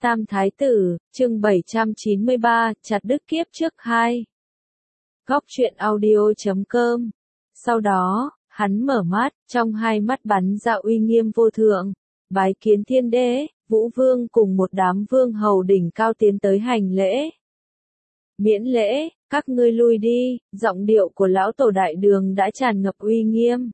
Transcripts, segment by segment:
Tam Thái Tử, chương 793, chặt đứt kiếp trước 2. Góc truyện audio.com. Sau đó, hắn mở mắt, trong hai mắt bắn ra uy nghiêm vô thượng, bái kiến thiên đế, Vũ Vương cùng một đám vương hầu đỉnh cao tiến tới hành lễ. Miễn lễ, các ngươi lui đi, giọng điệu của lão tổ đại đường đã tràn ngập uy nghiêm.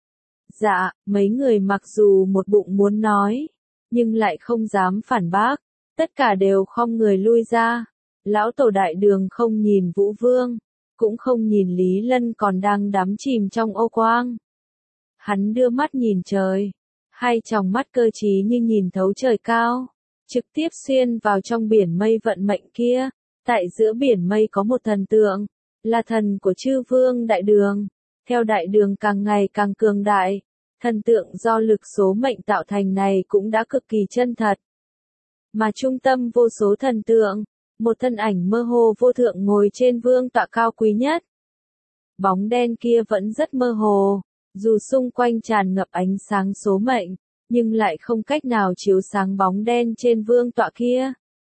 Dạ, mấy người mặc dù một bụng muốn nói, nhưng lại không dám phản bác, tất cả đều khom người lui ra. Lão tổ đại đường không nhìn Vũ Vương, cũng không nhìn Lý Lân còn đang đắm chìm trong ô quang. Hắn đưa mắt nhìn trời, hai tròng mắt cơ trí như nhìn thấu trời cao, trực tiếp xuyên vào trong biển mây vận mệnh kia. Tại giữa biển mây có một thần tượng, là thần của chư vương đại đường. Theo đại đường càng ngày càng cường đại, thần tượng do lực số mệnh tạo thành này cũng đã cực kỳ chân thật. Mà trung tâm vô số thần tượng, một thân ảnh mơ hồ vô thượng ngồi trên vương tọa cao quý nhất. Bóng đen kia vẫn rất mơ hồ, dù xung quanh tràn ngập ánh sáng số mệnh, nhưng lại không cách nào chiếu sáng bóng đen trên vương tọa kia.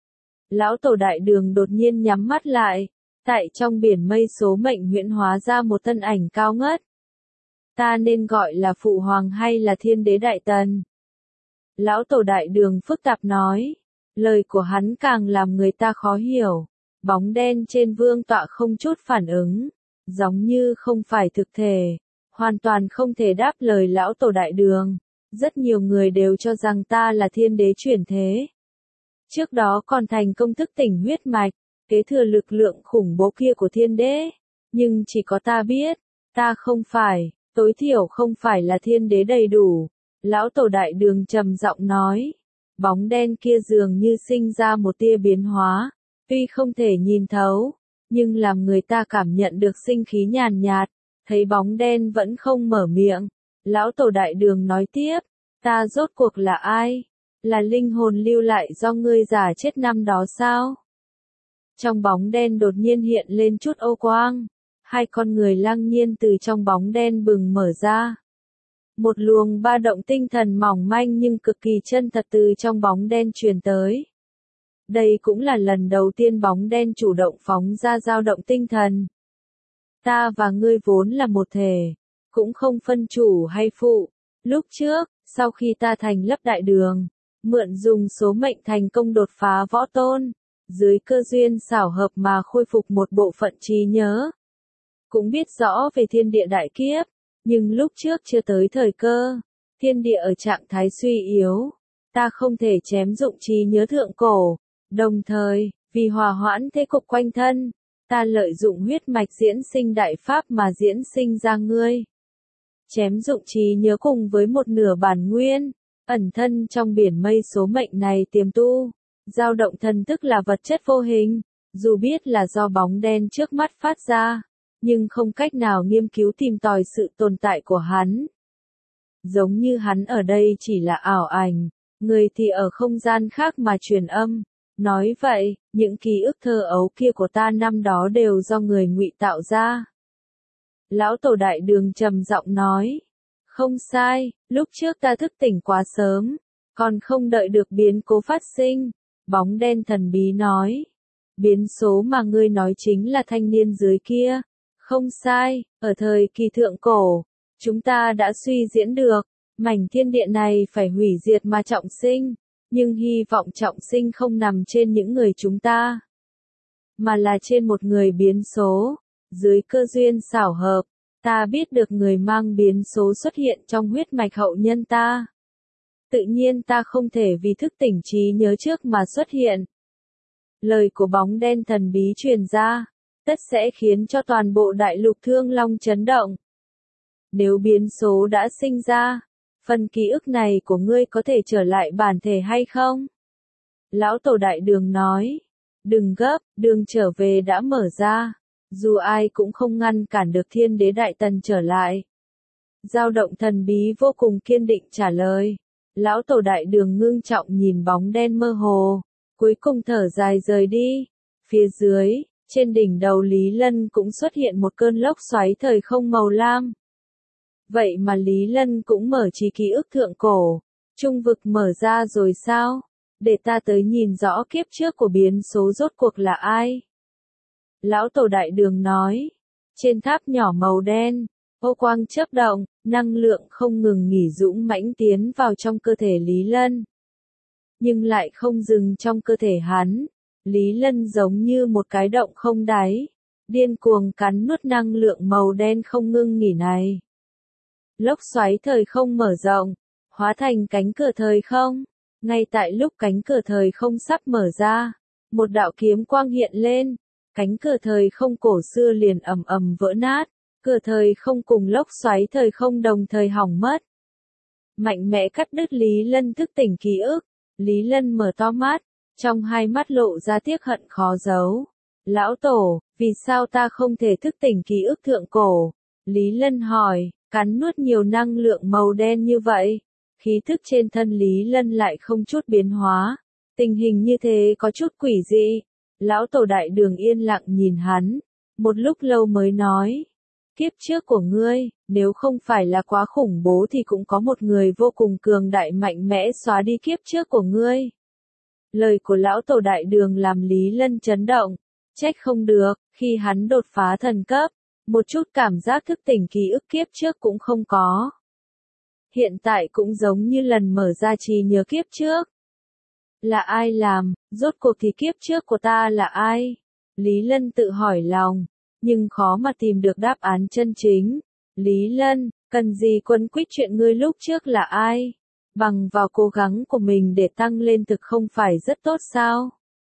Lão tổ đại đường đột nhiên nhắm mắt lại, tại trong biển mây số mệnh huyễn hóa ra một thân ảnh cao ngất. Ta nên gọi là phụ hoàng hay là thiên đế đại tần? Lão tổ đại đường phức tạp nói, lời của hắn càng làm người ta khó hiểu. Bóng đen trên vương tọa không chút phản ứng, giống như không phải thực thể, hoàn toàn không thể đáp lời lão tổ đại đường. Rất nhiều người đều cho rằng ta là thiên đế chuyển thế. Trước đó còn thành công thức tỉnh huyết mạch, kế thừa lực lượng khủng bố kia của thiên đế. Nhưng chỉ có ta biết, ta không phải, tối thiểu không phải là thiên đế đầy đủ. Lão tổ đại đường trầm giọng nói, bóng đen kia dường như sinh ra một tia biến hóa, tuy không thể nhìn thấu, nhưng làm người ta cảm nhận được sinh khí nhàn nhạt, thấy bóng đen vẫn không mở miệng. Lão tổ đại đường nói tiếp, ta rốt cuộc là ai? Là linh hồn lưu lại do ngươi già chết năm đó sao? Trong bóng đen đột nhiên hiện lên chút ô quang, hai con người lăng nhiên từ trong bóng đen bừng mở ra. Một luồng ba động tinh thần mỏng manh nhưng cực kỳ chân thật từ trong bóng đen truyền tới. Đây cũng là lần đầu tiên bóng đen chủ động phóng ra dao động tinh thần. Ta và ngươi vốn là một thể, cũng không phân chủ hay phụ. Lúc trước, sau khi ta thành lập đại đường, mượn dùng số mệnh thành công đột phá võ tôn, dưới cơ duyên xảo hợp mà khôi phục một bộ phận trí nhớ. Cũng biết rõ về thiên địa đại kiếp, nhưng lúc trước chưa tới thời cơ, thiên địa ở trạng thái suy yếu, ta không thể chém dụng trí nhớ thượng cổ. Đồng thời, vì hòa hoãn thế cục quanh thân, ta lợi dụng huyết mạch diễn sinh đại pháp mà diễn sinh ra ngươi. Chém dụng trí nhớ cùng với một nửa bản nguyên, ẩn thân trong biển mây số mệnh này tiềm tu, dao động thần thức là vật chất vô hình, dù biết là do bóng đen trước mắt phát ra, nhưng không cách nào nghiên cứu tìm tòi sự tồn tại của hắn. Giống như hắn ở đây chỉ là ảo ảnh, người thì ở không gian khác mà truyền âm. Nói vậy, những ký ức thơ ấu kia của ta năm đó đều do người ngụy tạo ra. Lão tổ đại đường trầm giọng nói, không sai, lúc trước ta thức tỉnh quá sớm, còn không đợi được biến cố phát sinh. Bóng đen thần bí nói, biến số mà ngươi nói chính là thanh niên dưới kia. Không sai, ở thời kỳ thượng cổ, chúng ta đã suy diễn được, mảnh thiên địa này phải hủy diệt mà trọng sinh. Nhưng hy vọng trọng sinh không nằm trên những người chúng ta, mà là trên một người biến số. Dưới cơ duyên xảo hợp, ta biết được người mang biến số xuất hiện trong huyết mạch hậu nhân ta. Tự nhiên ta không thể vì thức tỉnh trí nhớ trước mà xuất hiện. Lời của bóng đen thần bí truyền ra, tất sẽ khiến cho toàn bộ đại lục Thương Long chấn động. Nếu biến số đã sinh ra, phần ký ức này của ngươi có thể trở lại bản thể hay không? Lão tổ đại đường nói, đừng gấp, đường trở về đã mở ra, dù ai cũng không ngăn cản được thiên đế đại tần trở lại. Dao động thần bí vô cùng kiên định trả lời. Lão tổ đại đường ngưng trọng nhìn bóng đen mơ hồ, cuối cùng thở dài rời đi. Phía dưới, trên đỉnh đầu Lý Lân cũng xuất hiện một cơn lốc xoáy thời không màu lam. Vậy mà Lý Lân cũng mở trí ký ức thượng cổ, trung vực mở ra rồi sao? để ta tới nhìn rõ kiếp trước của biến số rốt cuộc là ai. Lão Tổ Đại Đường nói, trên tháp nhỏ màu đen, ô quang chớp động, năng lượng không ngừng nghỉ dũng mãnh tiến vào trong cơ thể Lý Lân. Nhưng lại không dừng trong cơ thể hắn, Lý Lân giống như một cái động không đáy, điên cuồng cắn nuốt năng lượng màu đen không ngưng nghỉ này. Lốc xoáy thời không mở rộng, hóa thành cánh cửa thời không. Ngay tại lúc cánh cửa thời không sắp mở ra, một đạo kiếm quang hiện lên, cánh cửa thời không cổ xưa liền ầm ầm vỡ nát, cửa thời không cùng lốc xoáy thời không đồng thời hỏng mất. Mạnh mẽ cắt đứt Lý Lân thức tỉnh ký ức, Lý Lân mở to mắt, trong hai mắt lộ ra tiếc hận khó giấu. Lão Tổ, vì sao ta không thể thức tỉnh ký ức thượng cổ? Lý Lân hỏi, cắn nuốt nhiều năng lượng màu đen như vậy. Khí thức trên thân Lý Lân lại không chút biến hóa, tình hình như thế có chút quỷ dị. Lão Tổ Đại Đường yên lặng nhìn hắn, một lúc lâu mới nói, kiếp trước của ngươi, nếu không phải là quá khủng bố thì cũng có một người vô cùng cường đại mạnh mẽ xóa đi kiếp trước của ngươi. Lời của Lão Tổ Đại Đường làm Lý Lân chấn động, trách không được, khi hắn đột phá thần cấp, một chút cảm giác thức tỉnh ký ức kiếp trước cũng không có. Hiện tại cũng giống như lần mở ra trí nhớ kiếp trước. Là ai làm, rốt cuộc thì kiếp trước của ta là ai? Lý Lân tự hỏi lòng, nhưng khó mà tìm được đáp án chân chính. Lý Lân, cần gì quấn quýt chuyện ngươi lúc trước là ai? Bằng vào cố gắng của mình để tăng lên thực không phải rất tốt sao?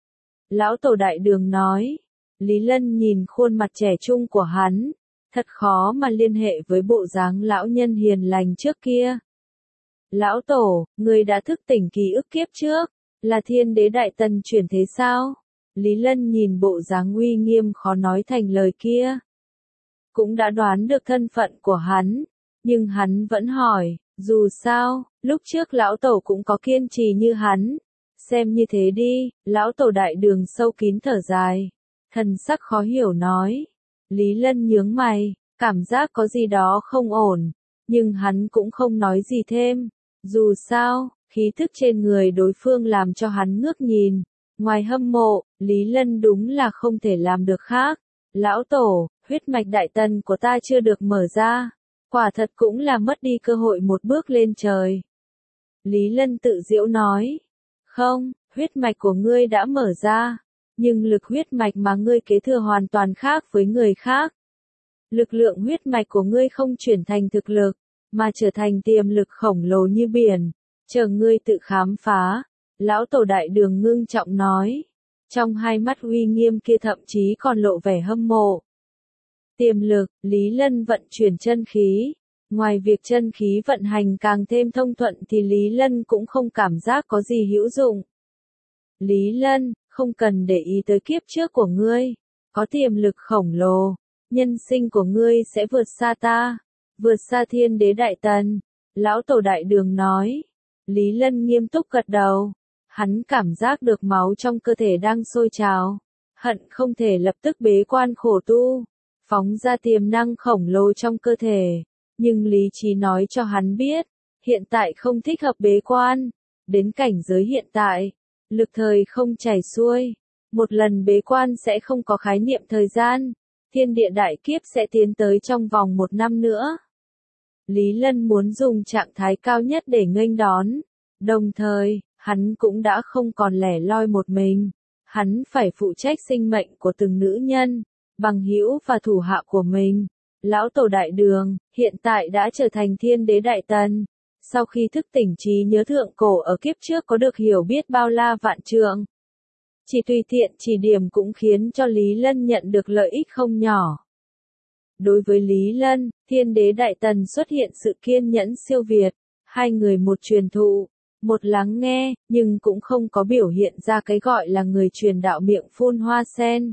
Lão Tổ Đại Đường nói. Lý Lân nhìn khuôn mặt trẻ trung của hắn, thật khó mà liên hệ với bộ dáng lão nhân hiền lành trước kia. Lão Tổ, người đã thức tỉnh ký ức kiếp trước, là Thiên Đế Đại Tần chuyển thế sao? Lý Lân nhìn bộ dáng uy nghiêm khó nói thành lời kia. Cũng đã đoán được thân phận của hắn, nhưng hắn vẫn hỏi, dù sao, lúc trước Lão Tổ cũng có kiên trì như hắn. Xem như thế đi, Lão Tổ Đại Đường sâu kín thở dài. Thần sắc khó hiểu nói. Lý Lân nhướng mày, cảm giác có gì đó không ổn, nhưng hắn cũng không nói gì thêm. Dù sao, khí thức trên người đối phương làm cho hắn ngước nhìn. Ngoài hâm mộ, Lý Lân đúng là không thể làm được khác. Lão Tổ, huyết mạch đại tần của ta chưa được mở ra. Quả thật cũng là mất đi cơ hội một bước lên trời. Lý Lân tự giễu nói. Không, huyết mạch của ngươi đã mở ra. Nhưng lực huyết mạch mà ngươi kế thừa hoàn toàn khác với người khác. Lực lượng huyết mạch của ngươi không chuyển thành thực lực, mà trở thành tiềm lực khổng lồ như biển. Chờ ngươi tự khám phá. Lão Tổ Đại Đường ngưng trọng nói. Trong hai mắt uy nghiêm kia thậm chí còn lộ vẻ hâm mộ. Tiềm lực, Lý Lân vận chuyển chân khí. Ngoài việc chân khí vận hành càng thêm thông thuận thì Lý Lân cũng không cảm giác có gì hữu dụng. Lý Lân, không cần để ý tới kiếp trước của ngươi. Có tiềm lực khổng lồ. Nhân sinh của ngươi sẽ vượt xa ta. Vượt xa Thiên Đế Đại Tần. Lão Tổ Đại Đường nói. Lý Lân nghiêm túc gật đầu. Hắn cảm giác được máu trong cơ thể đang sôi trào. Hận không thể lập tức bế quan khổ tu. Phóng ra tiềm năng khổng lồ trong cơ thể. Nhưng lý trí nói cho hắn biết. Hiện tại không thích hợp bế quan. Đến cảnh giới hiện tại. Lực thời không chảy xuôi. Một lần bế quan sẽ không có khái niệm thời gian. Thiên địa đại kiếp sẽ tiến tới trong vòng 1 năm nữa. Lý Lân muốn dùng trạng thái cao nhất để nghênh đón. Đồng thời, hắn cũng đã không còn lẻ loi một mình. Hắn phải phụ trách sinh mệnh của từng nữ nhân, bằng hữu và thủ hạ của mình. Lão Tổ Đại Đường, hiện tại đã trở thành Thiên Đế Đại Tần. Sau khi thức tỉnh trí nhớ thượng cổ ở kiếp trước có được hiểu biết bao la vạn trượng. Chỉ tùy tiện chỉ điểm cũng khiến cho Lý Lân nhận được lợi ích không nhỏ. Đối với Lý Lân, Thiên Đế Đại Tần xuất hiện sự kiên nhẫn siêu việt. Hai người một truyền thụ, một lắng nghe, nhưng cũng không có biểu hiện ra cái gọi là người truyền đạo miệng phun hoa sen.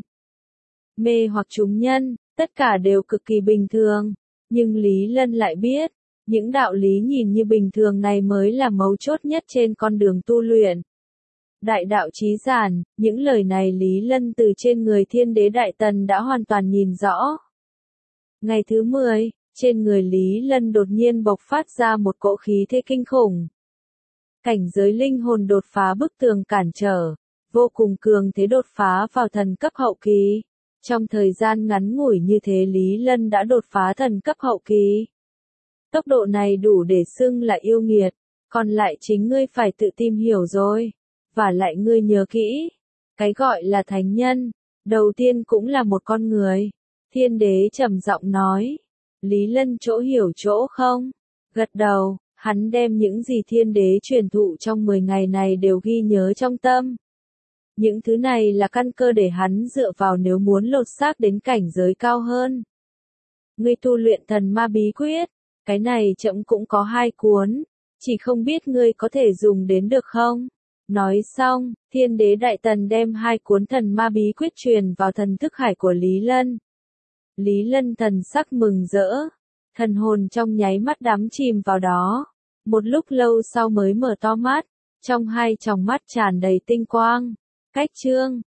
Mê hoặc chúng nhân, tất cả đều cực kỳ bình thường. Nhưng Lý Lân lại biết, những đạo lý nhìn như bình thường này mới là mấu chốt nhất trên con đường tu luyện. Đại đạo chí giản, những lời này Lý Lân từ trên người Thiên Đế Đại Tần đã hoàn toàn nhìn rõ. Ngày thứ 10, trên người Lý Lân đột nhiên bộc phát ra một cỗ khí thế kinh khủng. Cảnh giới linh hồn đột phá bức tường cản trở, vô cùng cường thế đột phá vào thần cấp hậu kỳ. Trong thời gian ngắn ngủi như thế Lý Lân đã đột phá thần cấp hậu kỳ. Tốc độ này đủ để xưng là yêu nghiệt, còn lại chính ngươi phải tự tìm hiểu rồi. Và lại ngươi nhớ kỹ, cái gọi là thánh nhân, đầu tiên cũng là một con người. Thiên đế trầm giọng nói. Lý Lân chỗ hiểu chỗ không? Gật đầu, hắn đem những gì thiên đế truyền thụ trong 10 ngày này đều ghi nhớ trong tâm. Những thứ này là căn cơ để hắn dựa vào nếu muốn lột xác đến cảnh giới cao hơn. Ngươi tu luyện thần ma bí quyết, cái này trẫm cũng có 2 cuốn, chỉ không biết ngươi có thể dùng đến được không? Nói xong, thiên đế đại tần đem 2 cuốn thần ma bí quyết truyền vào thần thức hải của Lý Lân. Lý Lân thần sắc mừng rỡ, thần hồn trong nháy mắt đắm chìm vào đó. Một lúc lâu sau mới mở to mắt, trong 2 tròng mắt tràn đầy tinh quang. Cách chương